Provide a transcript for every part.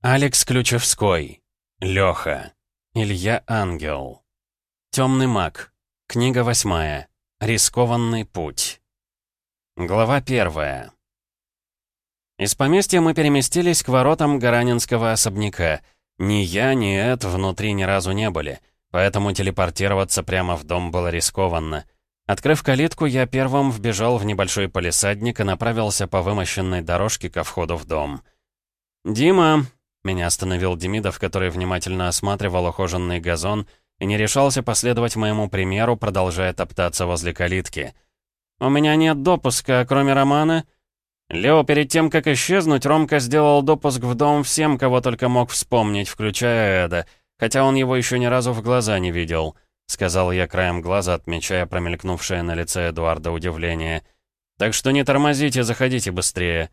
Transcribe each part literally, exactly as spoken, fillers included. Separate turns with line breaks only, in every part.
Алекс Ключевской. Лёха. Илья Ангел. Темный маг. Книга восьмая. Рискованный путь. Глава первая. Из поместья мы переместились к воротам Гаранинского особняка. Ни я, ни Эд внутри ни разу не были, поэтому телепортироваться прямо в дом было рискованно. Открыв калитку, я первым вбежал в небольшой палисадник и направился по вымощенной дорожке ко входу в дом. «Дима!» — меня остановил Демидов, который внимательно осматривал ухоженный газон и не решался последовать моему примеру, продолжая топтаться возле калитки. «У меня нет допуска, кроме Романа». Лео, перед тем, как исчезнуть, Ромка сделал допуск в дом всем, кого только мог вспомнить, включая Эда, хотя он его еще ни разу в глаза не видел, — сказал я краем глаза, отмечая промелькнувшее на лице Эдуарда удивление. «Так что не тормозите, заходите быстрее».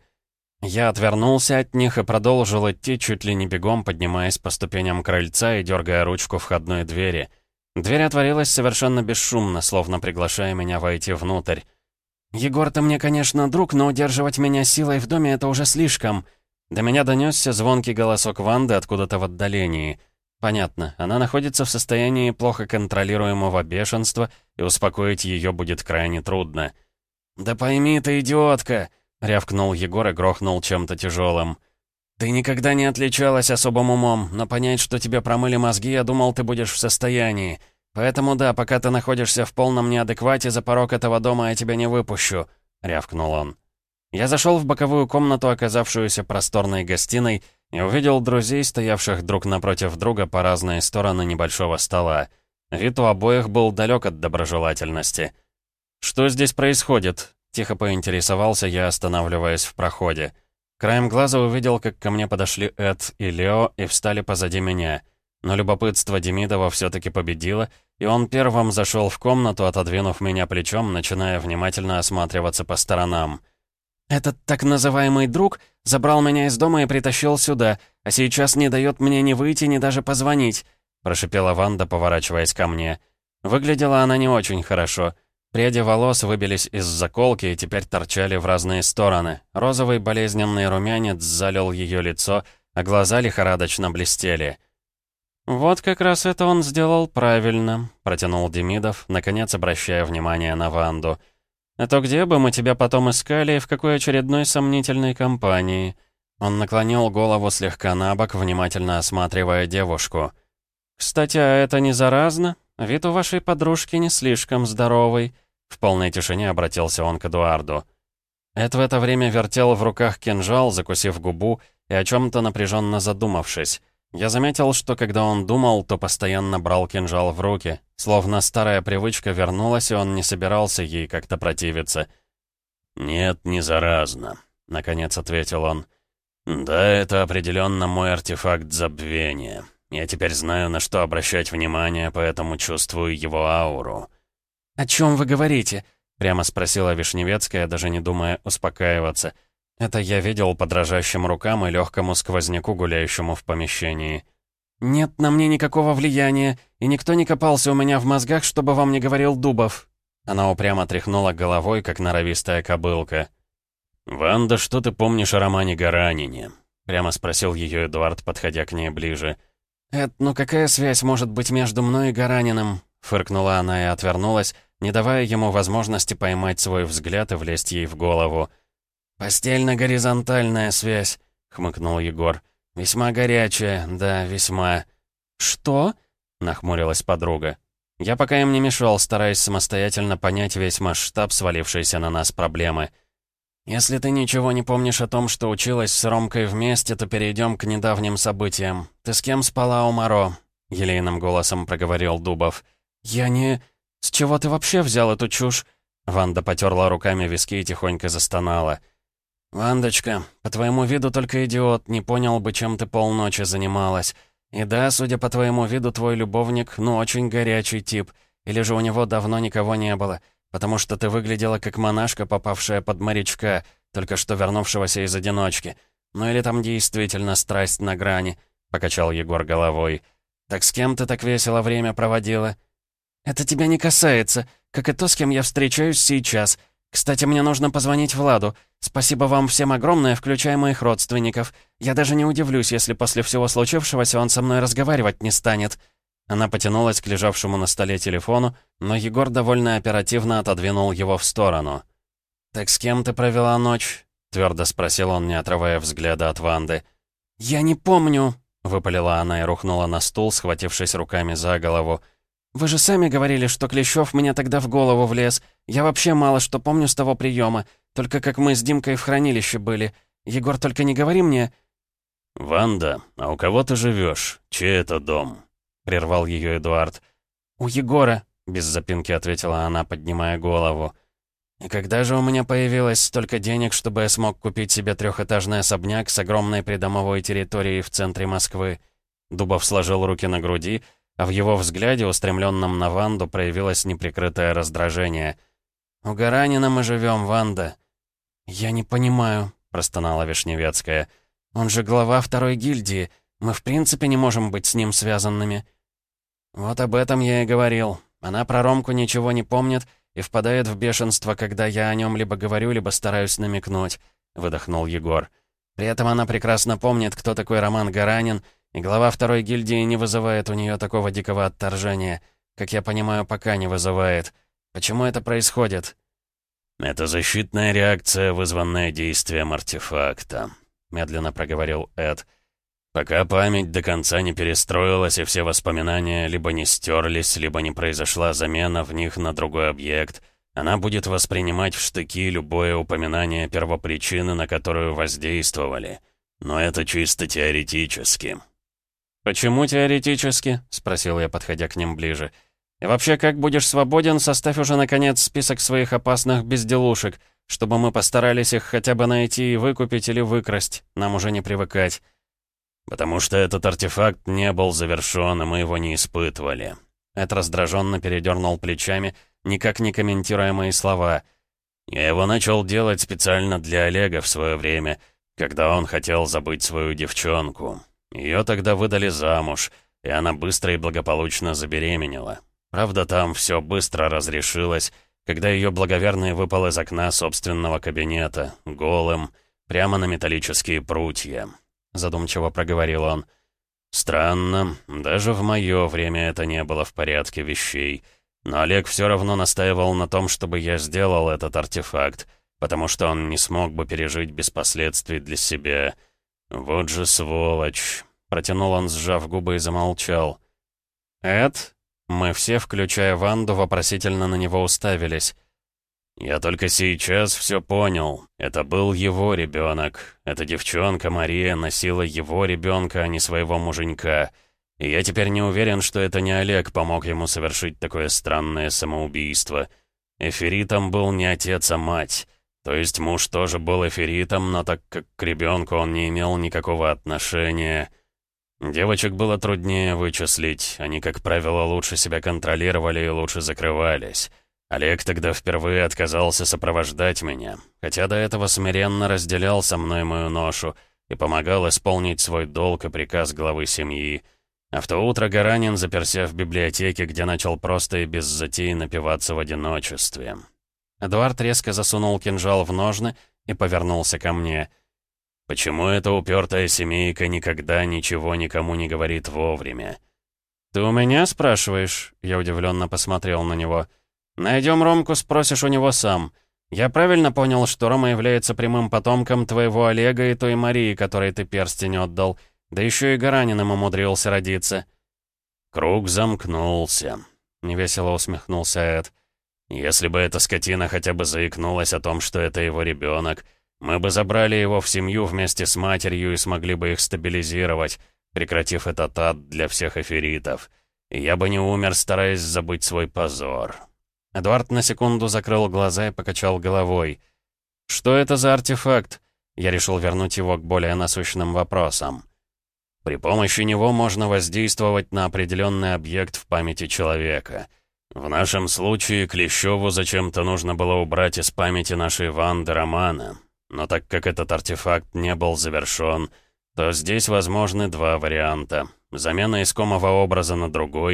Я отвернулся от них и продолжил идти, чуть ли не бегом, поднимаясь по ступеням крыльца и дергая ручку входной двери. Дверь отворилась совершенно бесшумно, словно приглашая меня войти внутрь. «Егор, ты мне, конечно, друг, но удерживать меня силой в доме — это уже слишком». До меня донесся звонкий голосок Ванды откуда-то в отдалении. Понятно, она находится в состоянии плохо контролируемого бешенства, и успокоить ее будет крайне трудно. «Да пойми ты, идиотка!» — рявкнул Егор и грохнул чем-то тяжелым. «Ты никогда не отличалась особым умом, но понять, что тебе промыли мозги, я думал, ты будешь в состоянии. Поэтому да, пока ты находишься в полном неадеквате, за порог этого дома я тебя не выпущу», — рявкнул он. Я зашел в боковую комнату, оказавшуюся просторной гостиной, и увидел друзей, стоявших друг напротив друга по разные стороны небольшого стола. Вид у обоих был далек от доброжелательности. «Что здесь происходит?» — тихо поинтересовался я, останавливаясь в проходе. Краем глаза увидел, как ко мне подошли Эд и Лео и встали позади меня. Но любопытство Демидова все-таки победило, и он первым зашел в комнату, отодвинув меня плечом, начиная внимательно осматриваться по сторонам. «Этот так называемый друг забрал меня из дома и притащил сюда, а сейчас не дает мне ни выйти, ни даже позвонить», — прошипела Ванда, поворачиваясь ко мне. Выглядела она не очень хорошо. Пряди волос выбились из заколки и теперь торчали в разные стороны. Розовый болезненный румянец залил ее лицо, а глаза лихорадочно блестели. «Вот как раз это он сделал правильно», — протянул Демидов, наконец обращая внимание на Ванду. «А то где бы мы тебя потом искали и в какой очередной сомнительной компании?» Он наклонил голову слегка набок, внимательно осматривая девушку. «Кстати, а это не заразно? Вид у вашей подружки не слишком здоровый», — в полной тишине обратился он к Эдуарду. Эд в это время вертел в руках кинжал, закусив губу и о чем-то напряженно задумавшись. Я заметил, что когда он думал, то постоянно брал кинжал в руки, словно старая привычка вернулась, и он не собирался ей как-то противиться. «Нет, не заразно», — наконец ответил он. «Да, это определенно мой артефакт забвения. Я теперь знаю, на что обращать внимание, поэтому чувствую его ауру». «О чем вы говорите?» — прямо спросила Вишневецкая, даже не думая успокаиваться. Это я видел по дрожащим рукам и легкому сквозняку, гуляющему в помещении. «Нет на мне никакого влияния, и никто не копался у меня в мозгах, чтобы вам не говорил Дубов». Она упрямо тряхнула головой, как норовистая кобылка. «Ванда, что ты помнишь о романе Гаранине?» — прямо спросил ее Эдуард, подходя к ней ближе. «Эд, ну какая связь может быть между мной и Гараниным?» — фыркнула она и отвернулась, не давая ему возможности поймать свой взгляд и влезть ей в голову. «Постельно-горизонтальная связь», — хмыкнул Егор. «Весьма горячая, да, весьма». «Что?» — нахмурилась подруга. Я пока им не мешал, стараясь самостоятельно понять весь масштаб свалившейся на нас проблемы. «Если ты ничего не помнишь о том, что училась с Ромкой вместе, то перейдем к недавним событиям. Ты с кем спала у Моро?» — елейным голосом проговорил Дубов. «Я не... С чего ты вообще взял эту чушь?» Ванда потерла руками виски и тихонько застонала. «Вандочка, по твоему виду только идиот не понял бы, чем ты полночи занималась. И да, судя по твоему виду, твой любовник, ну, очень горячий тип. Или же у него давно никого не было, потому что ты выглядела как монашка, попавшая под морячка, только что вернувшегося из одиночки. Ну или там действительно страсть на грани», — покачал Егор головой. «Так с кем ты так весело время проводила?» «Это тебя не касается, как и то, с кем я встречаюсь сейчас. Кстати, мне нужно позвонить Владу. Спасибо вам всем огромное, включая моих родственников. Я даже не удивлюсь, если после всего случившегося он со мной разговаривать не станет». Она потянулась к лежавшему на столе телефону, но Егор довольно оперативно отодвинул его в сторону. «Так с кем ты провела ночь?» — твердо спросил он, не отрывая взгляда от Ванды. «Я не помню», — выпалила она и рухнула на стул, схватившись руками за голову. «Вы же сами говорили, что Клещев мне тогда в голову влез. Я вообще мало что помню с того приема, только как мы с Димкой в хранилище были. Егор, только не говори мне...»
«Ванда, а у кого ты живешь? Чей это дом?» — прервал ее Эдуард.
«У Егора», — без запинки ответила она, поднимая голову. «И когда же у меня появилось столько денег, чтобы я смог купить себе трехэтажный особняк с огромной придомовой территорией в центре Москвы?» Дубов сложил руки на груди, а в его взгляде, устремленном на Ванду, проявилось неприкрытое раздражение. «У Гаранина мы живем, Ванда». «Я не понимаю», — простонала Вишневецкая. «Он же глава второй гильдии. Мы в принципе не можем быть с ним связанными». «Вот об этом я и говорил. Она про Ромку ничего не помнит и впадает в бешенство, когда я о нем либо говорю, либо стараюсь намекнуть», — выдохнул Егор. «При этом она прекрасно помнит, кто такой Роман Гаранин, и глава второй гильдии не вызывает у нее такого дикого отторжения. Как я понимаю, пока не вызывает. Почему это происходит?»
«Это защитная реакция, вызванная действием артефакта», — медленно проговорил Эд. «Пока память до конца не перестроилась, и все воспоминания либо не стерлись, либо не произошла замена в них на другой объект, она будет воспринимать в штыки любое упоминание первопричины, на которую воздействовали. Но это чисто теоретически».
«Почему теоретически?» — спросил я, подходя к ним ближе. «И вообще, как будешь свободен, составь уже, наконец, список своих опасных безделушек, чтобы мы постарались их хотя бы найти и выкупить или выкрасть. Нам уже не привыкать».
«Потому что этот артефакт не был завершен, и мы его не испытывали».
Эд раздраженно передернул плечами, никак не комментируя мои слова.
«Я его начал делать специально для Олега в свое время, когда он хотел забыть свою девчонку. Ее тогда выдали замуж, и она быстро и благополучно забеременела. Правда, там все быстро разрешилось, когда ее благоверный выпал из окна собственного кабинета, голым, прямо на металлические прутья». Задумчиво проговорил он. «Странно, даже в мое время это не было в порядке вещей. Но Олег все равно настаивал на том, чтобы я сделал этот артефакт, потому что он не смог бы пережить без последствий для себя. Вот же сволочь!» Протянул он, сжав губы, и замолчал.
«Эд?» Мы все, включая Ванду, вопросительно на него уставились.
«Я только сейчас все понял. Это был его ребенок. Эта девчонка Мария носила его ребенка, а не своего муженька. И я теперь не уверен, что это не Олег помог ему совершить такое странное самоубийство. Эфиритом был не отец, а мать. То есть муж тоже был эфиритом, но так как к ребенку он не имел никакого отношения. Девочек было труднее вычислить. Они, как правило, лучше себя контролировали и лучше закрывались. Олег тогда впервые отказался сопровождать меня, хотя до этого смиренно разделял со мной мою ношу и помогал исполнить свой долг и приказ главы семьи. А в то утро Гаранин заперся в библиотеке, где начал просто и без затей напиваться в одиночестве».
Эдуард резко засунул кинжал в ножны и повернулся ко мне.
«Почему эта упертая семейка никогда ничего никому не говорит вовремя?»
«Ты у меня спрашиваешь?» Я удивленно посмотрел на него. «Найдем Ромку, спросишь у него сам. Я правильно понял, что Рома является прямым потомком твоего Олега и той Марии, которой ты перстень отдал, да еще и Гараниным умудрился родиться?»
«Круг замкнулся», — невесело усмехнулся Эд. «Если бы эта скотина хотя бы заикнулась о том, что это его ребенок, мы бы забрали его в семью вместе с матерью и смогли бы их стабилизировать, прекратив этот ад для всех эфиритов. И я бы не умер, стараясь забыть свой позор».
Эдуард на секунду закрыл глаза и покачал головой. «Что это за артефакт?» Я решил вернуть его к более насущным вопросам.
«При помощи него можно воздействовать на определенный объект в памяти человека. В нашем случае Клещеву зачем-то нужно было убрать из памяти нашей Ванды Романа. Но так как этот артефакт не был завершен, то здесь возможны два варианта. Замена искомого образа на другой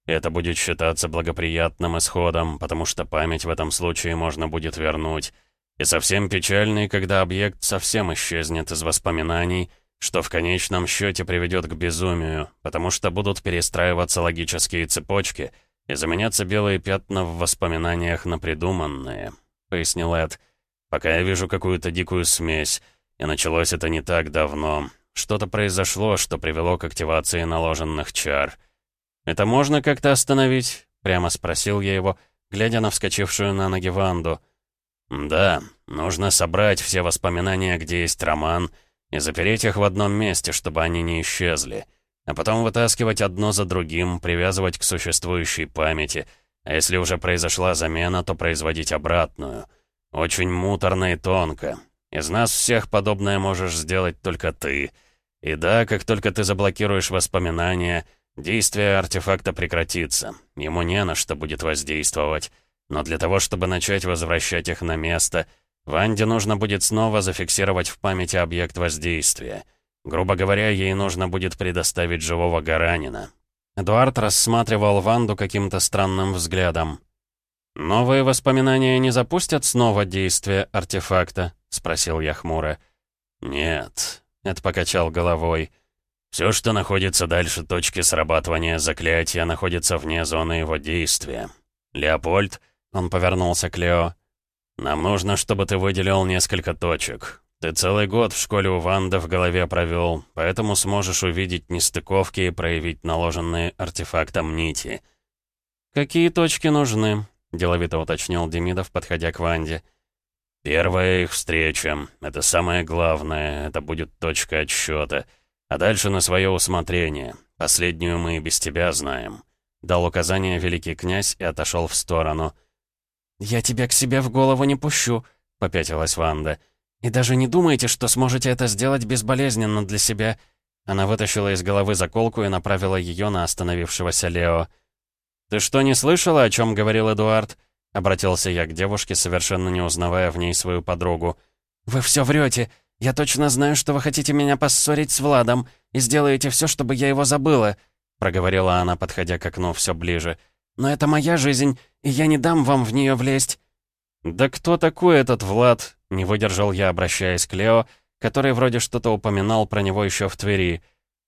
И это будет считаться благоприятным исходом, потому что память в этом случае можно будет вернуть. И совсем печальный, когда объект совсем исчезнет из воспоминаний, что в конечном счете приведет к безумию, потому что будут перестраиваться логические цепочки и заменяться белые пятна в воспоминаниях на придуманные», — пояснил Эд. «Пока я вижу какую-то дикую смесь, и началось это не так давно. Что-то произошло, что привело к активации наложенных чар». «Это можно как-то остановить?» — прямо спросил я его, глядя на вскочившую на ноги Ванду. «Да, нужно собрать все воспоминания, где есть Роман, и запереть их в одном месте, чтобы они не исчезли. А потом вытаскивать одно за другим, привязывать к существующей памяти. А если уже произошла замена, то производить обратную. Очень муторно и тонко. Из нас всех подобное можешь сделать только ты. И да, как только ты заблокируешь воспоминания, действие артефакта прекратится. Ему не на что будет воздействовать. Но для того, чтобы начать возвращать их на место, Ванде нужно будет снова зафиксировать в памяти объект воздействия. Грубо говоря, ей нужно будет предоставить живого Гаранина». Эдуард рассматривал Ванду каким-то странным взглядом. «Новые воспоминания не запустят снова действие артефакта?» — спросил я хмуро. «Нет», — Эд покачал головой. «Все, что находится дальше точки срабатывания заклятия, находится вне зоны его действия. Леопольд», — он повернулся к Лео, — «нам нужно, чтобы ты выделил несколько точек. Ты целый год в школе у Ванды в голове провел, поэтому сможешь увидеть нестыковки и проявить наложенные артефактом нити». «Какие точки нужны?» — деловито уточнил Демидов, подходя к Ванде. «Первая их встреча. Это самое главное. Это будет точка отсчета. А дальше на свое усмотрение. Последнюю мы и без тебя знаем». Дал указание великий князь и отошел в сторону. «Я тебя к себе в голову не пущу», — попятилась Ванда. «И даже не думайте, что сможете это сделать безболезненно для себя». Она вытащила из головы заколку и направила ее на остановившегося Лео. «Ты что, не слышала, о чем говорил Эдуард?» — обратился я к девушке, совершенно не узнавая в ней свою подругу. «Вы все врете. Я точно знаю, что вы хотите меня поссорить с Владом и сделаете все, чтобы я его забыла», — проговорила она, подходя к окну все ближе. «Но это моя жизнь, и я не дам вам в нее влезть». «Да кто такой этот Влад?» — не выдержал я, обращаясь к Лео, который вроде что-то упоминал про него еще в Твери.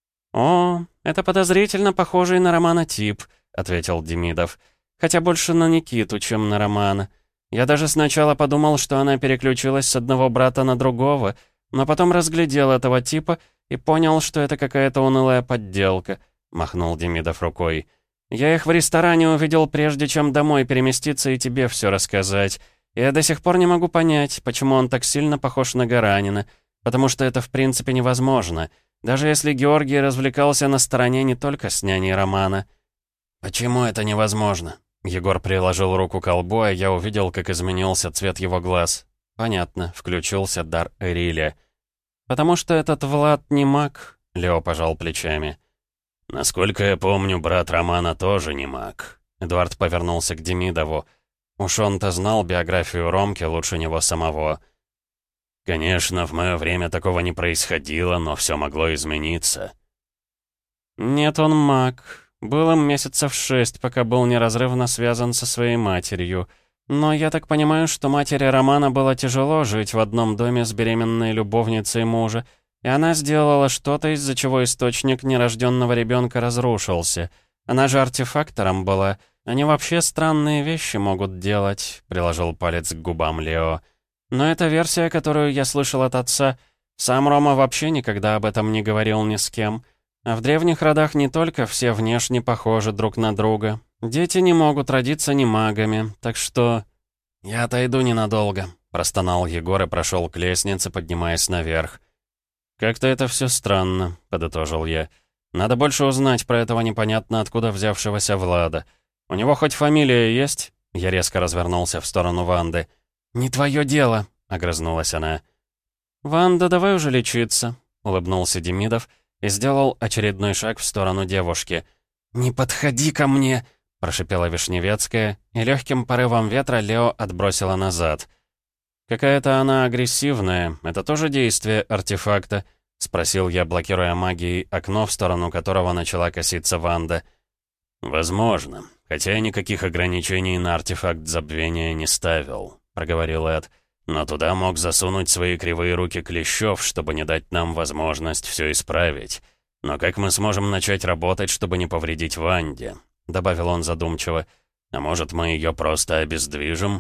«О, это подозрительно похожий на Романа тип», — ответил Демидов. «Хотя больше на Никиту, чем на Романа. Я даже сначала подумал, что она переключилась с одного брата на другого, но потом разглядел этого типа и понял, что это какая-то унылая подделка», — махнул Демидов рукой. «Я их в ресторане увидел, прежде чем домой переместиться и тебе все рассказать. Я до сих пор не могу понять, почему он так сильно похож на Гаранина, потому что это в принципе невозможно, даже если Георгий развлекался на стороне не только с няней Романа». «Почему это невозможно?» Егор приложил руку к колбу, а я увидел, как изменился цвет его глаз. «Понятно», — включился дар Эриля. «Потому что этот Влад не маг», — Лео пожал плечами. «Насколько я помню, брат Романа тоже не маг». Эдуард повернулся к Демидову. Уж он-то знал биографию Ромки лучше него самого. «Конечно, в мое время такого не происходило, но все могло измениться». «Нет, он маг. Был им месяцев шесть, пока был неразрывно связан со своей матерью. Но я так понимаю, что матери Романа было тяжело жить в одном доме с беременной любовницей мужа, и она сделала что-то, из-за чего источник нерожденного ребенка разрушился. Она же артефактором была. Они вообще странные вещи могут делать», — приложил палец к губам Лео. «Но это версия, которую я слышал от отца. Сам Рома вообще никогда об этом не говорил ни с кем. А в древних родах не только все внешне похожи друг на друга. Дети не могут родиться не магами, так что...» «Я отойду ненадолго», — простонал Егор и прошел к лестнице, поднимаясь наверх. «Как-то это все странно», — подытожил я. «Надо больше узнать про этого непонятно откуда взявшегося Влада. У него хоть фамилия есть?» Я резко развернулся в сторону Ванды. «Не твое дело», — огрызнулась она. «Ванда, давай уже лечиться», — улыбнулся Демидов и сделал очередной шаг в сторону девушки. «Не подходи ко мне!» — прошипела Вишневецкая, и легким порывом ветра Лео отбросила назад. «Какая-то она агрессивная. Это тоже действие артефакта?» — спросил я, блокируя магией окно, в сторону которого начала коситься Ванда. «Возможно. Хотя я никаких ограничений на артефакт забвения не ставил», — проговорил Эд. «Но туда мог засунуть свои кривые руки Клещев, чтобы не дать нам возможность все исправить. Но как мы сможем начать работать, чтобы не повредить Ванде?» — добавил он задумчиво. «А может, мы ее просто обездвижим?»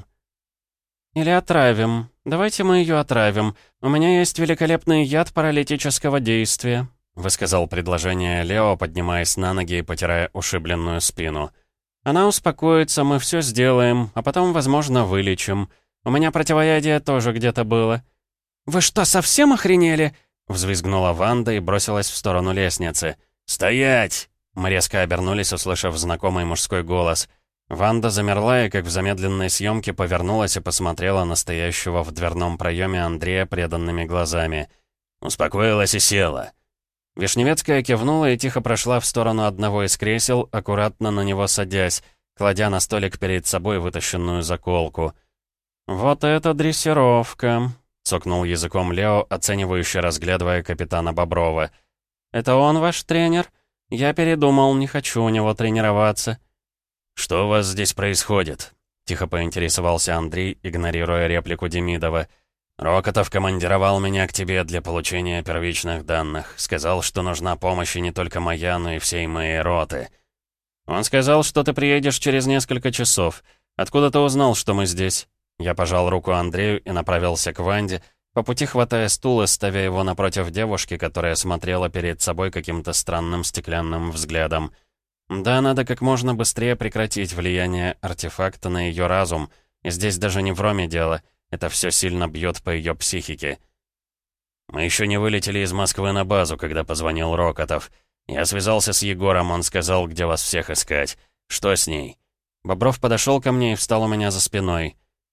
«Или отравим. Давайте мы ее отравим. У меня есть великолепный яд паралитического действия», — высказал предложение Лео, поднимаясь на ноги и потирая ушибленную спину. «Она успокоится, мы все сделаем, а потом, возможно, вылечим. У меня противоядие тоже где-то было». «Вы что, совсем охренели?» — взвизгнула Ванда и бросилась в сторону лестницы. «Стоять!» Мы резко обернулись, услышав знакомый мужской голос. Ванда замерла и, как в замедленной съемке, повернулась и посмотрела на стоящего в дверном проеме Андрея преданными глазами. «Успокоилась и села». Вишневецкая кивнула и тихо прошла в сторону одного из кресел, аккуратно на него садясь, кладя на столик перед собой вытащенную заколку. «Вот это дрессировка», — цокнул языком Лео, оценивающе разглядывая капитана Боброва. «Это он ваш тренер? Я передумал, не хочу у него тренироваться».
«Что у вас здесь происходит?» — тихо поинтересовался Андрей, игнорируя реплику Демидова. «Рокотов командировал меня к тебе для получения первичных данных. Сказал, что нужна помощь и не только моя, но и всей моей роты».
«Он сказал, что ты приедешь через несколько часов. Откуда ты узнал, что мы здесь?» Я пожал руку Андрею и направился к Ванде, по пути хватая стул и ставя его напротив девушки, которая смотрела перед собой каким-то странным стеклянным взглядом. Да, надо как можно быстрее прекратить влияние артефакта на ее разум. И здесь даже не в Роме дело. Это все сильно бьет по ее психике.
«Мы еще не вылетели из Москвы на базу, когда позвонил Рокотов. Я связался с Егором, он сказал, где вас всех искать. Что с ней?»
Бобров подошел ко мне и встал у меня за спиной.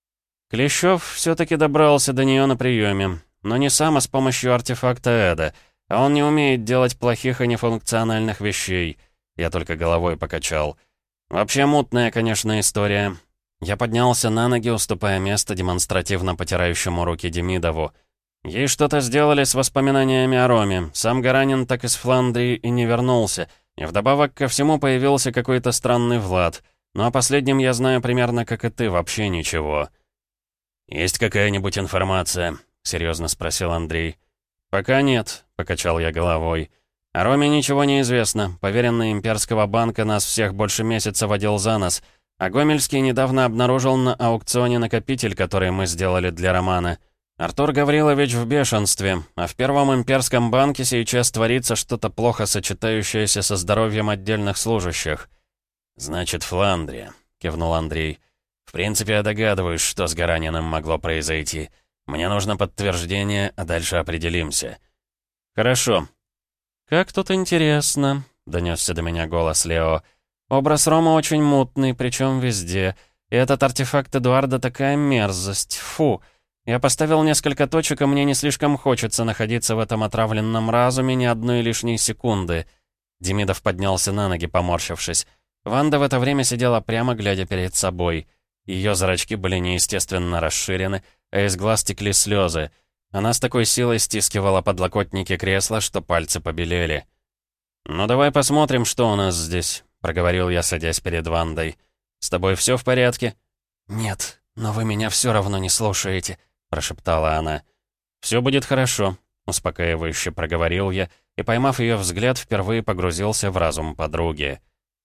Клещев все-таки добрался до нее на приеме, но не сам, а с помощью артефакта Эда. А он не умеет делать плохих и нефункциональных вещей. Я только головой покачал. Вообще мутная, конечно, история. Я поднялся на ноги, уступая место демонстративно потирающему руки Демидову. Ей что-то сделали с воспоминаниями о Роме. Сам Гаранин так из Фландрии и не вернулся. И вдобавок ко всему появился какой-то странный Влад. Ну о последнем я знаю примерно как и ты, вообще ничего.
«Есть какая-нибудь информация?» — серьезно спросил Андрей.
«Пока нет», — покачал я головой. «О Роме ничего не известно. Поверенный имперского банка нас всех больше месяца водил за нос. А Гомельский недавно обнаружил на аукционе накопитель, который мы сделали для Романа. Артур Гаврилович в бешенстве, а в Первом имперском банке сейчас творится что-то плохо сочетающееся со здоровьем отдельных служащих».
«Значит, Фландрия», — кивнул Андрей. «В принципе, я догадываюсь, что с Гараниным могло произойти. Мне нужно подтверждение, а дальше определимся».
«Хорошо». «Как тут интересно», — донесся до меня голос Лео. «Образ Рома очень мутный, причем везде. И этот артефакт Эдуарда такая мерзость. Фу. Я поставил несколько точек, и мне не слишком хочется находиться в этом отравленном разуме ни одной лишней секунды». Демидов поднялся на ноги, поморщившись. Ванда в это время сидела прямо, глядя перед собой. Ее зрачки были неестественно расширены, а из глаз текли слезы. Она с такой силой стискивала подлокотники кресла, что пальцы побелели. «Ну давай посмотрим, что у нас здесь», — проговорил я, садясь перед Вандой. «С тобой все в порядке?» «Нет, но вы меня все равно не слушаете», — прошептала она. «Все будет хорошо», — успокаивающе проговорил я, и, поймав ее взгляд, впервые погрузился в разум подруги.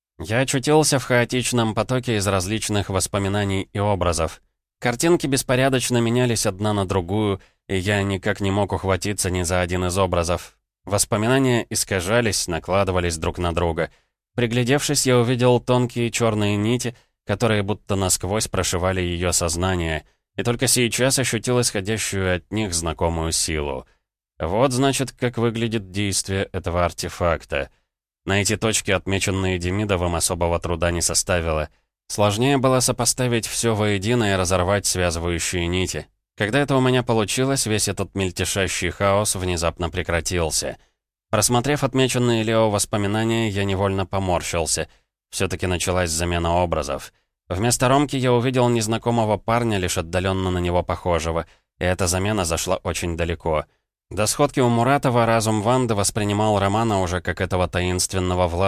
Я очутился в хаотичном потоке из различных воспоминаний и образов. Картинки беспорядочно менялись одна на другую, и я никак не мог ухватиться ни за один из образов. Воспоминания искажались, накладывались друг на друга. Приглядевшись, я увидел тонкие черные нити, которые будто насквозь прошивали ее сознание, и только сейчас ощутил исходящую от них знакомую силу. Вот, значит, как выглядит действие этого артефакта. Найти точки, отмеченные Демидовым, особого труда не составило. Сложнее было сопоставить все воедино и разорвать связывающие нити. Когда это у меня получилось, весь этот мельтешащий хаос внезапно прекратился. Просмотрев отмеченные Лео воспоминания, я невольно поморщился. Все-таки началась замена образов. Вместо Ромки я увидел незнакомого парня, лишь отдаленно на него похожего, и эта замена зашла очень далеко. До сходки у Муратова разум Ванды воспринимал Романа уже как этого таинственного Влада.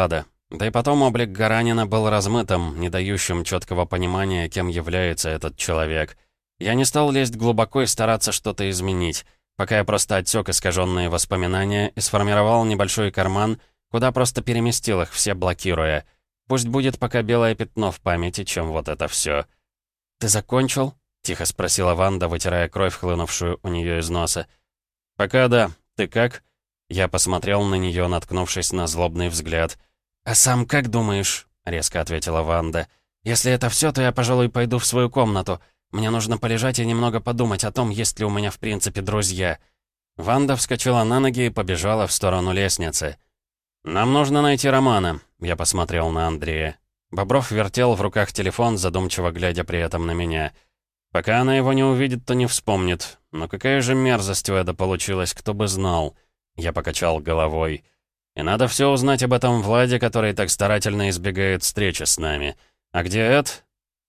Да и потом облик Гаранина был размытым, не дающим четкого понимания, кем является этот человек. Я не стал лезть глубоко и стараться что-то изменить, пока я просто отсек искаженные воспоминания и сформировал небольшой карман, куда просто переместил их все, блокируя. Пусть будет пока белое пятно в памяти, чем вот это все. «Ты закончил?» — тихо спросила Ванда, вытирая кровь, хлынувшую у нее из носа. «Пока да. Ты как?» Я посмотрел на нее, наткнувшись на злобный взгляд. «А сам как думаешь?» — резко ответила Ванда. «Если это все, то я, пожалуй, пойду в свою комнату. Мне нужно полежать и немного подумать о том, есть ли у меня в принципе друзья». Ванда вскочила на ноги и побежала в сторону лестницы. «Нам нужно найти Романа», — я посмотрел на Андрея. Бобров вертел в руках телефон, задумчиво глядя при этом на меня. «Пока она его не увидит, то не вспомнит. Но какая же мерзость у Эда получилась, кто бы знал». Я покачал головой. «И надо все узнать об этом Владе, который так старательно избегает встречи с нами. А где Эд?»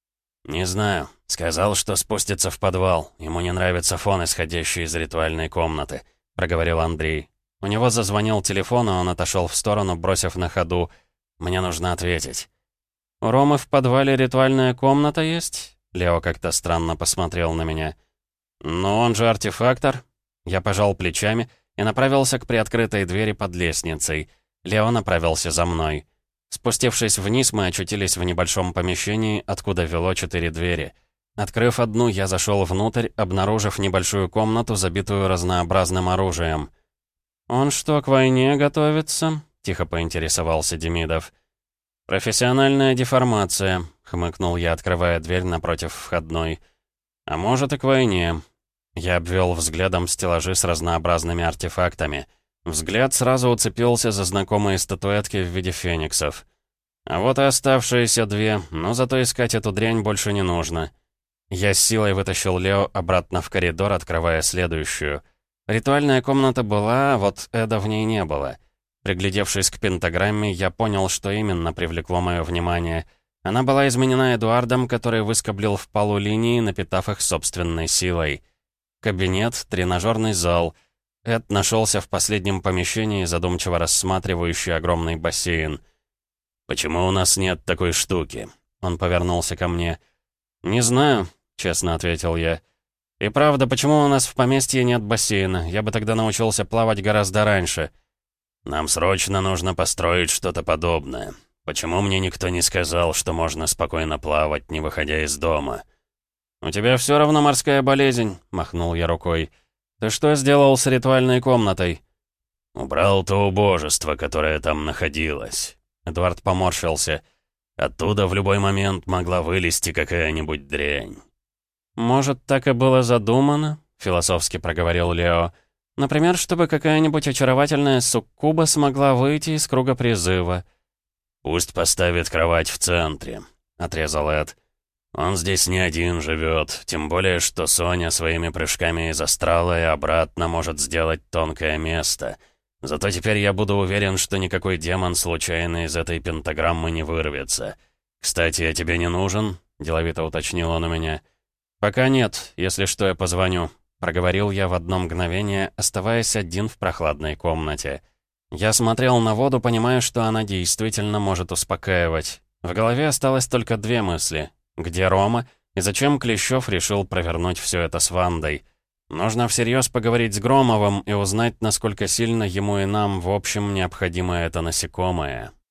«Не знаю. Сказал, что спустится в подвал. Ему не нравится фон, исходящий из ритуальной комнаты», — проговорил Андрей. У него зазвонил телефон, и он отошел в сторону, бросив на ходу: «Мне нужно ответить». «У Ромы в подвале ритуальная комната есть?» Лео как-то странно посмотрел на меня. «Но он же артефактор». Я пожал плечами и направился к приоткрытой двери под лестницей. Лео направился за мной. Спустившись вниз, мы очутились в небольшом помещении, откуда вело четыре двери. Открыв одну, я зашел внутрь, обнаружив небольшую комнату, забитую разнообразным оружием. «Он что, к войне готовится?» — тихо поинтересовался Демидов. «Профессиональная деформация», — хмыкнул я, открывая дверь напротив входной. «А может, и к войне». Я обвел взглядом стеллажи с разнообразными артефактами. Взгляд сразу уцепился за знакомые статуэтки в виде фениксов. А вот и оставшиеся две, но зато искать эту дрянь больше не нужно. Я с силой вытащил Лео обратно в коридор, открывая следующую. Ритуальная комната была, а вот Эда в ней не было. Приглядевшись к пентаграмме, я понял, что именно привлекло мое внимание. Она была изменена Эдуардом, который выскоблил в полу линии, напитав их собственной силой. Кабинет, тренажерный зал. Эд нашелся в последнем помещении, задумчиво рассматривающий огромный бассейн. «Почему у нас нет такой штуки?» Он повернулся ко мне. «Не знаю», — честно ответил я. «И правда, почему у нас в поместье нет бассейна? Я бы тогда научился плавать гораздо раньше». «Нам срочно нужно построить что-то подобное. Почему мне никто не сказал, что можно спокойно плавать, не выходя из дома?» «У тебя все равно морская болезнь», — махнул я рукой. «Ты что сделал с ритуальной комнатой?» «Убрал то убожество, которое там находилось». Эдуард поморщился. «Оттуда в любой момент могла вылезти какая-нибудь дрянь». «Может, так и было задумано?» — философски проговорил Лео. «Например, чтобы какая-нибудь очаровательная суккуба смогла выйти из круга призыва». «Пусть поставит кровать в центре», — отрезал Эд. «Он здесь не один живет, тем более, что Соня своими прыжками из астрала и обратно может сделать тонкое место. Зато теперь я буду уверен, что никакой демон случайно из этой пентаграммы не вырвется. Кстати, я тебе не нужен?» — деловито уточнил он у меня. «Пока нет, если что, я позвоню», — проговорил я в одно мгновение, оставаясь один в прохладной комнате. Я смотрел на воду, понимая, что она действительно может успокаивать. В голове осталось только две мысли. Где Рома? И зачем Клещев решил провернуть все это с Вандой? Нужно всерьез поговорить с Громовым и узнать, насколько сильно ему и нам, в общем, необходимо это насекомое.